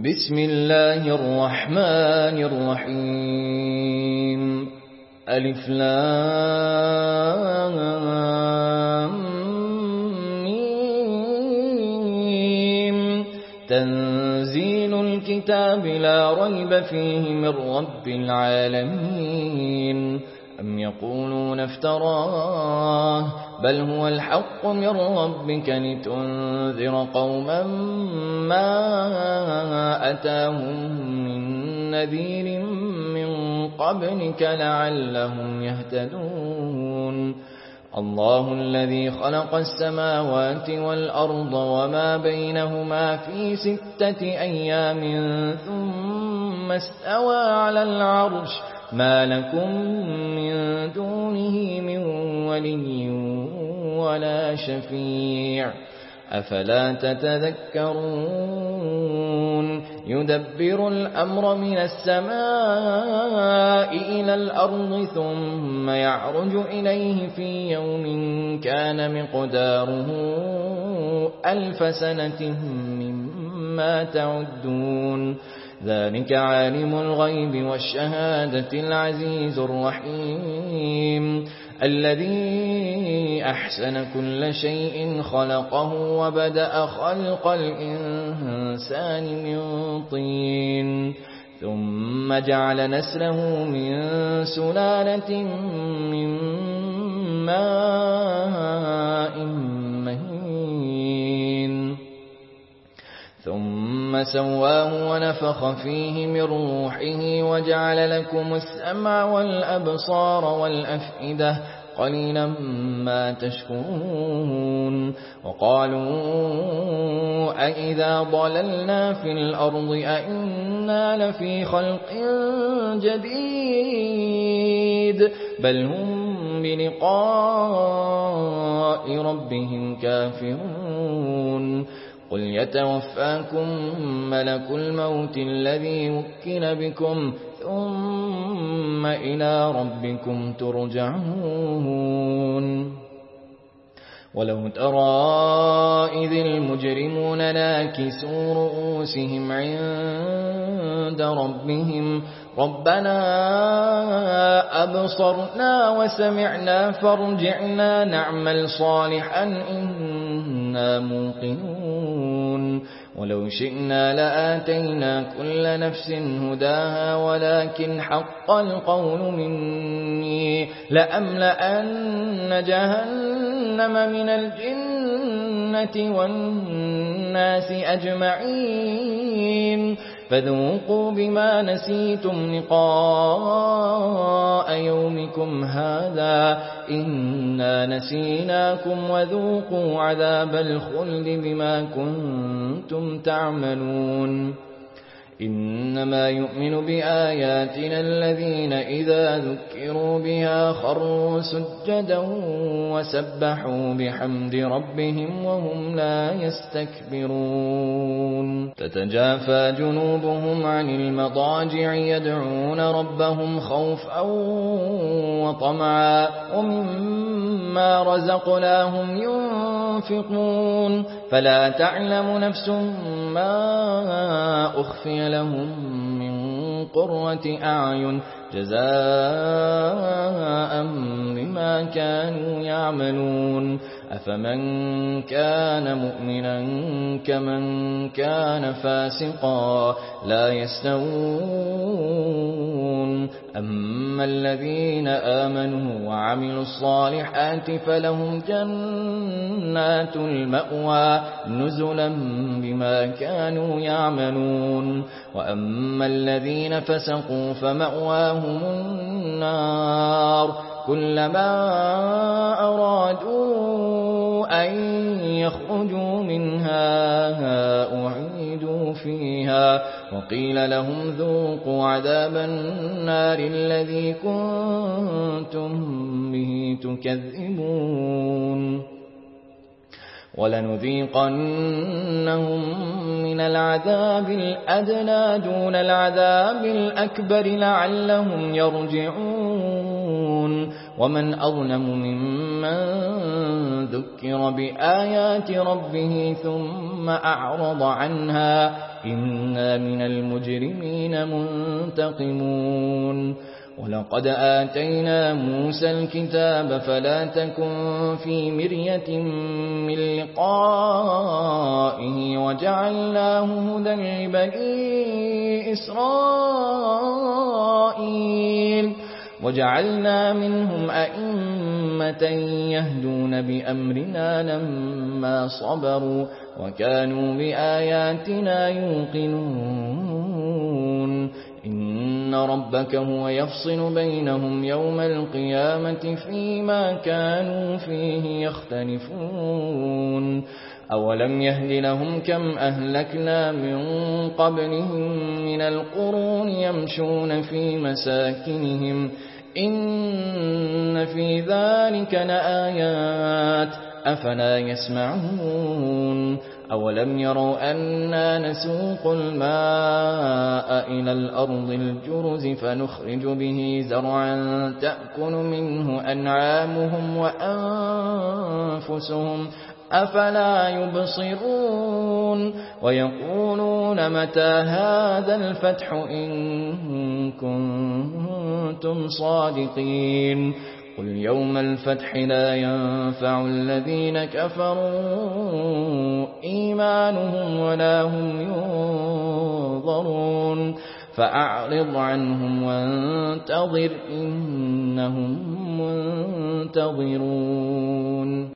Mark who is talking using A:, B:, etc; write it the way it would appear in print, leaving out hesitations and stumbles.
A: بسم الله الرحمن الرحيم ألف لام ميم تنزيل الكتاب لا ريب فيه من رب العالمين أم يقولون افتراه بل هو الحق من ربك لتنذر قوما ما أتاهم من نذير من قبلك لعلهم يهتدون الله الذي خلق السماوات والأرض وما بينهما في 6 أيام ثم استوى على العرش ما لكم من دونه من ولي ولا شفيع أفلا تتذكرون يدبر الأمر من السماء إلى الأرض ثم يعرج إليه في يوم كان مقداره 1000 سنة مما تعدون ذلك عالم الغيب والشهادة العزيز الرحيم الذي أحسن كل شيء خلقه وبدأ خلق الإنسان من طين ثم جعل نسله من سلالة من ماء مهين ثم سواه ونفخ فيه من روحه وجعل لكم السمع والأبصار والأفئدة قليلا ما تشكرون وقالوا أئذا ضللنا في الأرض أئنا لفي خلق جديد بل هم بلقاء ربهم كافرون قل يتوفاكم ملك الموت الذي وكل بكم ثم إلى ربكم ترجعون ولو ترى إذ المجرمون ناكسوا رؤوسهم عند ربهم ربنا أبصرنا وسمعنا فارجعنا نعمل صالحا إنا موقنون ولو شئنا لآتينا كل نفس هداها ولكن حق القول مني لأملأن جهنم من الجنة والناس أجمعين فذوقوا بما نسيتم لقاء يومكم هذا إنا نسيناكم وذوقوا عذاب الخلد بما كنتم تعملون إنما يؤمن بآياتنا الذين إذا ذكروا بها خروا سجدا وسبحوا بحمد ربهم وهم لا يستكبرون تتجافى جنوبهم عن المضاجع يدعون ربهم خوفا وطمعا ومما رزقناهم ينفقون فلا تعلم نفس ما أخفي لهم من قرة أعين جزاء بما كانوا يعملون أفمن كان مؤمنا كمن كان فاسقا لا يستوون أما الذين آمنوا وعملوا الصالحات فلهم جنات المأوى نزلا بما كانوا يعملون وأما الذين فسقوا فمأواهم النار كلما أرادوا أن يخرجوا منها أعيدوا فيها وقيل لهم ذوقوا عذاب النار الذي كنتم به تكذبون ولنذيقنهم من العذاب الأدنى دون العذاب الأكبر لعلهم يرجعون ومن أظلم ممن ذكر بآيات ربه ثم أعرض عنها إنا من المجرمين منتقمون ولقد آتينا موسى الكتاب فلا تكن في مرية من لقائه وجعلناه هدى لبني إسرائيل وجعلنا منهم أئمة يهدون بأمرنا لما صبروا وكانوا بآياتنا يوقنون إن ربك هو يفصل بينهم يوم القيامة فيما كانوا فيه يختلفون أولم يهد لهم كم أهلكنا من قبلهم من القرون يمشون في مساكنهم إن في ذلك لآيات أفلا يسمعون أولم يروا أنا نسوق الماء إلى الأرض الجرز فنخرج به زرعا تأكل منه أنعامهم وأنفسهم أفلا يبصرون ويقولون متى هذا الفتح إن كنتم صادقين قل يوم الفتح لا ينفع الذين كفروا إيمانهم ولا هم ينظرون فأعرض عنهم وانتظر إنهم منتظرون